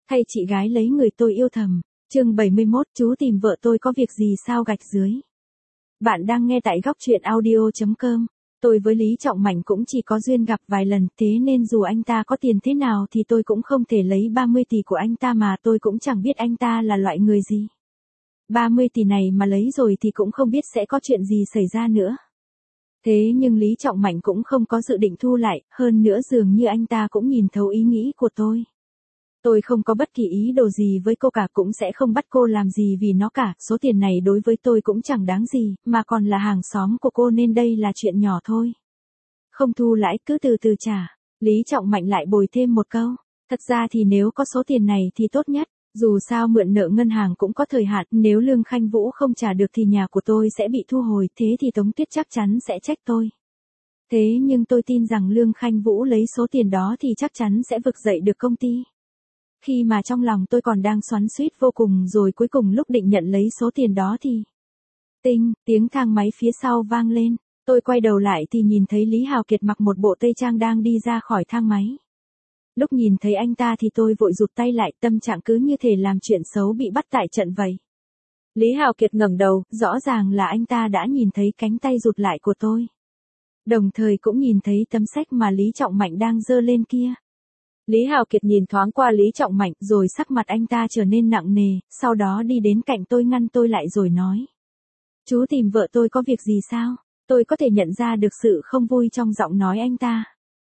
Thay chị gái lấy người tôi yêu thầm. Chương 71, chú tìm vợ tôi có việc gì sao gạch dưới. Bạn đang nghe tại góc truyện audio.com. Tôi với Lý Trọng Mạnh cũng chỉ có duyên gặp vài lần, thế nên dù anh ta có tiền thế nào thì tôi cũng không thể lấy 30 tỷ của anh ta, mà tôi cũng chẳng biết anh ta là loại người gì. 30 tỷ này mà lấy rồi thì cũng không biết sẽ có chuyện gì xảy ra nữa. Thế nhưng Lý Trọng Mạnh cũng không có dự định thu lại, hơn nữa dường như anh ta cũng nhìn thấu ý nghĩ của tôi. Tôi không có bất kỳ ý đồ gì với cô cả, cũng sẽ không bắt cô làm gì vì nó cả, số tiền này đối với tôi cũng chẳng đáng gì, mà còn là hàng xóm của cô nên đây là chuyện nhỏ thôi. Không thu lãi, cứ từ từ trả. Lý Trọng Mạnh lại bồi thêm một câu. Thật ra thì nếu có số tiền này thì tốt nhất, dù sao mượn nợ ngân hàng cũng có thời hạn, nếu Lương Khanh Vũ không trả được thì nhà của tôi sẽ bị thu hồi, thế thì Tống Tuyết chắc chắn sẽ trách tôi. Thế nhưng tôi tin rằng Lương Khanh Vũ lấy số tiền đó thì chắc chắn sẽ vực dậy được công ty. Khi mà trong lòng tôi còn đang xoắn xuýt vô cùng, rồi cuối cùng lúc định nhận lấy số tiền đó thì tinh, tiếng thang máy phía sau vang lên. Tôi quay đầu lại thì nhìn thấy Lý Hào Kiệt mặc một bộ tây trang đang đi ra khỏi thang máy. Lúc nhìn thấy anh ta thì tôi vội rụt tay lại, tâm trạng cứ như thể làm chuyện xấu bị bắt tại trận vậy. Lý Hào Kiệt ngẩng đầu, rõ ràng là anh ta đã nhìn thấy cánh tay rụt lại của tôi. Đồng thời cũng nhìn thấy tấm séc mà Lý Trọng Mạnh đang giơ lên kia. Lý Hào Kiệt nhìn thoáng qua Lý Trọng Mạnh rồi sắc mặt anh ta trở nên nặng nề, sau đó đi đến cạnh tôi ngăn tôi lại rồi nói. Chú tìm vợ tôi có việc gì sao? Tôi có thể nhận ra được sự không vui trong giọng nói anh ta.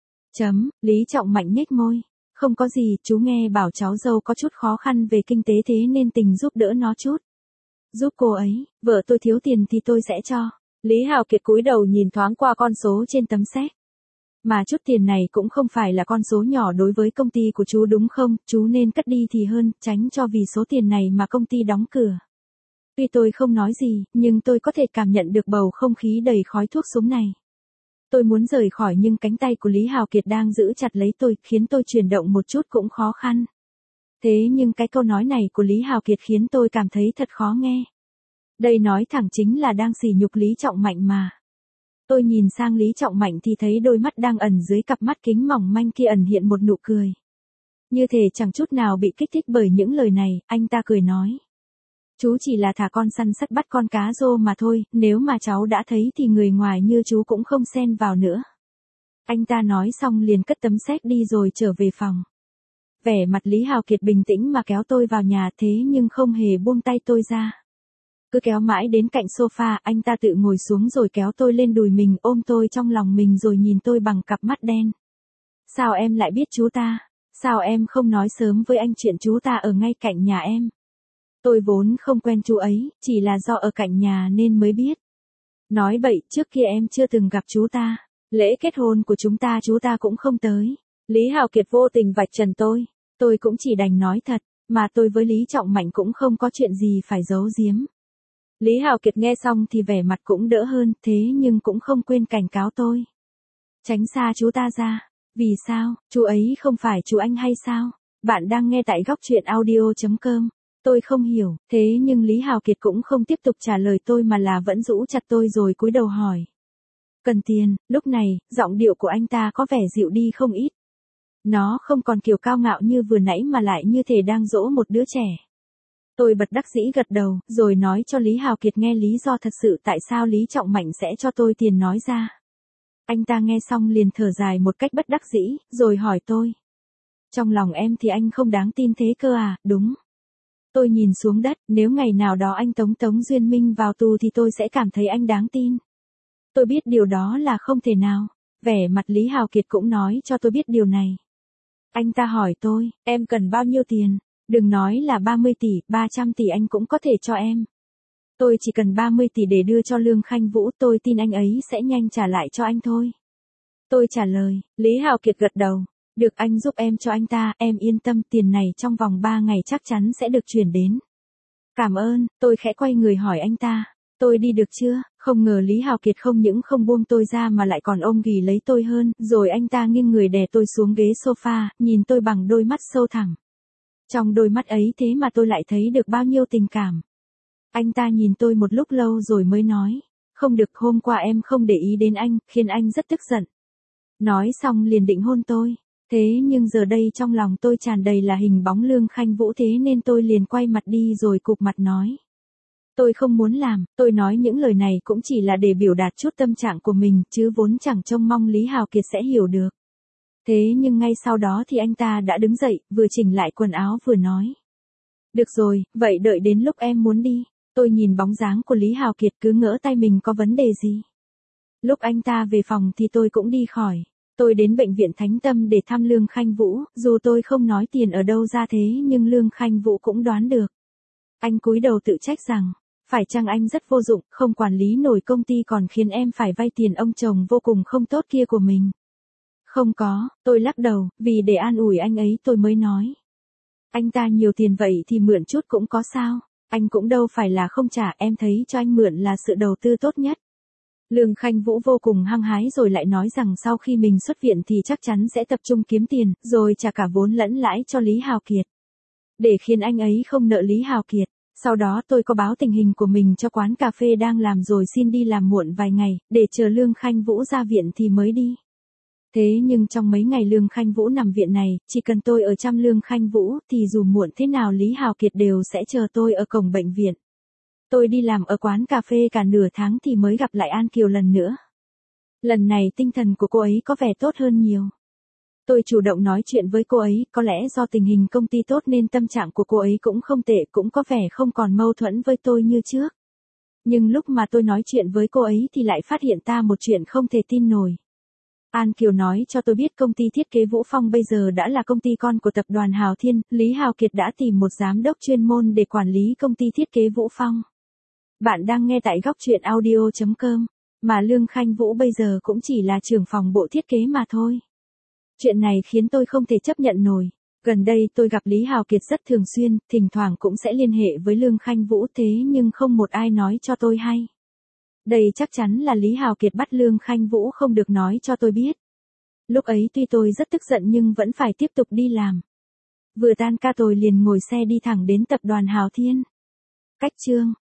Lý Trọng Mạnh nhếch môi. Không có gì, chú nghe bảo cháu dâu có chút khó khăn về kinh tế thế nên tình giúp đỡ nó chút. Giúp cô ấy, vợ tôi thiếu tiền thì tôi sẽ cho. Lý Hào Kiệt cúi đầu nhìn thoáng qua con số trên tấm séc. Mà chút tiền này cũng không phải là con số nhỏ đối với công ty của chú đúng không, chú nên cất đi thì hơn, tránh cho vì số tiền này mà công ty đóng cửa. Tuy tôi không nói gì, nhưng tôi có thể cảm nhận được bầu không khí đầy khói thuốc súng này. Tôi muốn rời khỏi nhưng cánh tay của Lý Hào Kiệt đang giữ chặt lấy tôi, khiến tôi chuyển động một chút cũng khó khăn. Thế nhưng cái câu nói này của Lý Hào Kiệt khiến tôi cảm thấy thật khó nghe. Đây nói thẳng chính là đang sỉ nhục Lý Trọng Mạnh mà. Tôi nhìn sang Lý Trọng Mạnh thì thấy đôi mắt đang ẩn dưới cặp mắt kính mỏng manh kia ẩn hiện một nụ cười. Như thể chẳng chút nào bị kích thích bởi những lời này, anh ta cười nói. Chú chỉ là thả con săn sắt bắt con cá rô mà thôi, nếu mà cháu đã thấy thì người ngoài như chú cũng không xen vào nữa. Anh ta nói xong liền cất tấm séc đi rồi trở về phòng. Vẻ mặt Lý Hào Kiệt bình tĩnh mà kéo tôi vào nhà, thế nhưng không hề buông tay tôi ra. Cứ kéo mãi đến cạnh sofa, anh ta tự ngồi xuống rồi kéo tôi lên đùi mình, ôm tôi trong lòng mình rồi nhìn tôi bằng cặp mắt đen. Sao em lại biết chú ta? Sao em không nói sớm với anh chuyện chú ta ở ngay cạnh nhà em? Tôi vốn không quen chú ấy, chỉ là do ở cạnh nhà nên mới biết. Nói bậy, trước kia em chưa từng gặp chú ta. Lễ kết hôn của chúng ta chú ta cũng không tới. Lý Hào Kiệt vô tình vạch trần tôi. Tôi cũng chỉ đành nói thật, mà tôi với Lý Trọng Mạnh cũng không có chuyện gì phải giấu giếm. Lý Hào Kiệt nghe xong thì vẻ mặt cũng đỡ hơn, thế nhưng cũng không quên cảnh cáo tôi. Tránh xa chú ta ra. Vì sao, chú ấy không phải chú anh hay sao? Bạn đang nghe tại góc truyện audio.com. Tôi không hiểu, thế nhưng Lý Hào Kiệt cũng không tiếp tục trả lời tôi mà là vẫn giữ chặt tôi rồi cúi đầu hỏi. Cần tiền, lúc này, giọng điệu của anh ta có vẻ dịu đi không ít. Nó không còn kiểu cao ngạo như vừa nãy mà lại như thể đang dỗ một đứa trẻ. Tôi bật đắc dĩ gật đầu, rồi nói cho Lý Hào Kiệt nghe lý do thật sự tại sao Lý Trọng Mạnh sẽ cho tôi tiền nói ra. Anh ta nghe xong liền thở dài một cách bất đắc dĩ, rồi hỏi tôi. Trong lòng em thì anh không đáng tin thế cơ à, đúng. Tôi nhìn xuống đất, nếu ngày nào đó anh Tống Duyên Minh vào tù thì tôi sẽ cảm thấy anh đáng tin. Tôi biết điều đó là không thể nào. Vẻ mặt Lý Hào Kiệt cũng nói cho tôi biết điều này. Anh ta hỏi tôi, em cần bao nhiêu tiền? Đừng nói là 30 tỷ, 300 tỷ anh cũng có thể cho em. Tôi chỉ cần 30 tỷ để đưa cho Lương Khanh Vũ, tôi tin anh ấy sẽ nhanh trả lại cho anh thôi. Tôi trả lời, Lý Hào Kiệt gật đầu. Được, anh giúp em cho anh ta, em yên tâm, tiền này trong vòng 3 ngày chắc chắn sẽ được chuyển đến. Cảm ơn, tôi khẽ quay người hỏi anh ta. Tôi đi được chưa? Không ngờ Lý Hào Kiệt không những không buông tôi ra mà lại còn ôm ghì lấy tôi hơn, rồi anh ta nghiêng người đè tôi xuống ghế sofa, nhìn tôi bằng đôi mắt sâu thẳm. Trong đôi mắt ấy thế mà tôi lại thấy được bao nhiêu tình cảm. Anh ta nhìn tôi một lúc lâu rồi mới nói. Không được, hôm qua em không để ý đến anh, khiến anh rất tức giận. Nói xong liền định hôn tôi. Thế nhưng giờ đây trong lòng tôi tràn đầy là hình bóng Lương Khanh Vũ, thế nên tôi liền quay mặt đi rồi cụp mặt nói. Tôi không muốn làm, tôi nói những lời này cũng chỉ là để biểu đạt chút tâm trạng của mình, chứ vốn chẳng trông mong Lý Hào Kiệt sẽ hiểu được. Thế nhưng ngay sau đó thì anh ta đã đứng dậy, vừa chỉnh lại quần áo vừa nói. Được rồi, vậy đợi đến lúc em muốn đi. Tôi nhìn bóng dáng của Lý Hào Kiệt cứ ngỡ tay mình có vấn đề gì. Lúc anh ta về phòng thì tôi cũng đi khỏi. Tôi đến bệnh viện Thánh Tâm để thăm Lương Khanh Vũ, dù tôi không nói tiền ở đâu ra thế nhưng Lương Khanh Vũ cũng đoán được. Anh cúi đầu tự trách rằng, phải chăng anh rất vô dụng, không quản lý nổi công ty còn khiến em phải vay tiền ông chồng vô cùng không tốt kia của mình. Không có, tôi lắc đầu, vì để an ủi anh ấy tôi mới nói. Anh ta nhiều tiền vậy thì mượn chút cũng có sao, anh cũng đâu phải là không trả, em thấy cho anh mượn là sự đầu tư tốt nhất. Lương Khanh Vũ vô cùng hăng hái rồi lại nói rằng sau khi mình xuất viện thì chắc chắn sẽ tập trung kiếm tiền, rồi trả cả vốn lẫn lãi cho Lý Hào Kiệt. Để khiến anh ấy không nợ Lý Hào Kiệt. Sau đó tôi có báo tình hình của mình cho quán cà phê đang làm rồi xin đi làm muộn vài ngày, để chờ Lương Khanh Vũ ra viện thì mới đi. Thế nhưng trong mấy ngày Lương Khanh Vũ nằm viện này, chỉ cần tôi ở chăm Lương Khanh Vũ thì dù muộn thế nào Lý Hào Kiệt đều sẽ chờ tôi ở cổng bệnh viện. Tôi đi làm ở quán cà phê cả nửa tháng thì mới gặp lại An Kiều lần nữa. Lần này tinh thần của cô ấy có vẻ tốt hơn nhiều. Tôi chủ động nói chuyện với cô ấy, có lẽ do tình hình công ty tốt nên tâm trạng của cô ấy cũng không tệ, cũng có vẻ không còn mâu thuẫn với tôi như trước. Nhưng lúc mà tôi nói chuyện với cô ấy thì lại phát hiện ra một chuyện không thể tin nổi. An Kiều nói cho tôi biết công ty thiết kế Vũ Phong bây giờ đã là công ty con của tập đoàn Hào Thiên, Lý Hào Kiệt đã tìm một giám đốc chuyên môn để quản lý công ty thiết kế Vũ Phong. Bạn đang nghe tại góc truyện audio.com, mà Lương Khanh Vũ bây giờ cũng chỉ là trưởng phòng bộ thiết kế mà thôi. Chuyện này khiến tôi không thể chấp nhận nổi. Gần đây tôi gặp Lý Hào Kiệt rất thường xuyên, thỉnh thoảng cũng sẽ liên hệ với Lương Khanh Vũ thế nhưng không một ai nói cho tôi hay. Đây chắc chắn là Lý Hào Kiệt bắt Lương Khanh Vũ không được nói cho tôi biết. Lúc ấy tuy tôi rất tức giận nhưng vẫn phải tiếp tục đi làm. Vừa tan ca tôi liền ngồi xe đi thẳng đến tập đoàn Hào Thiên. Cách chương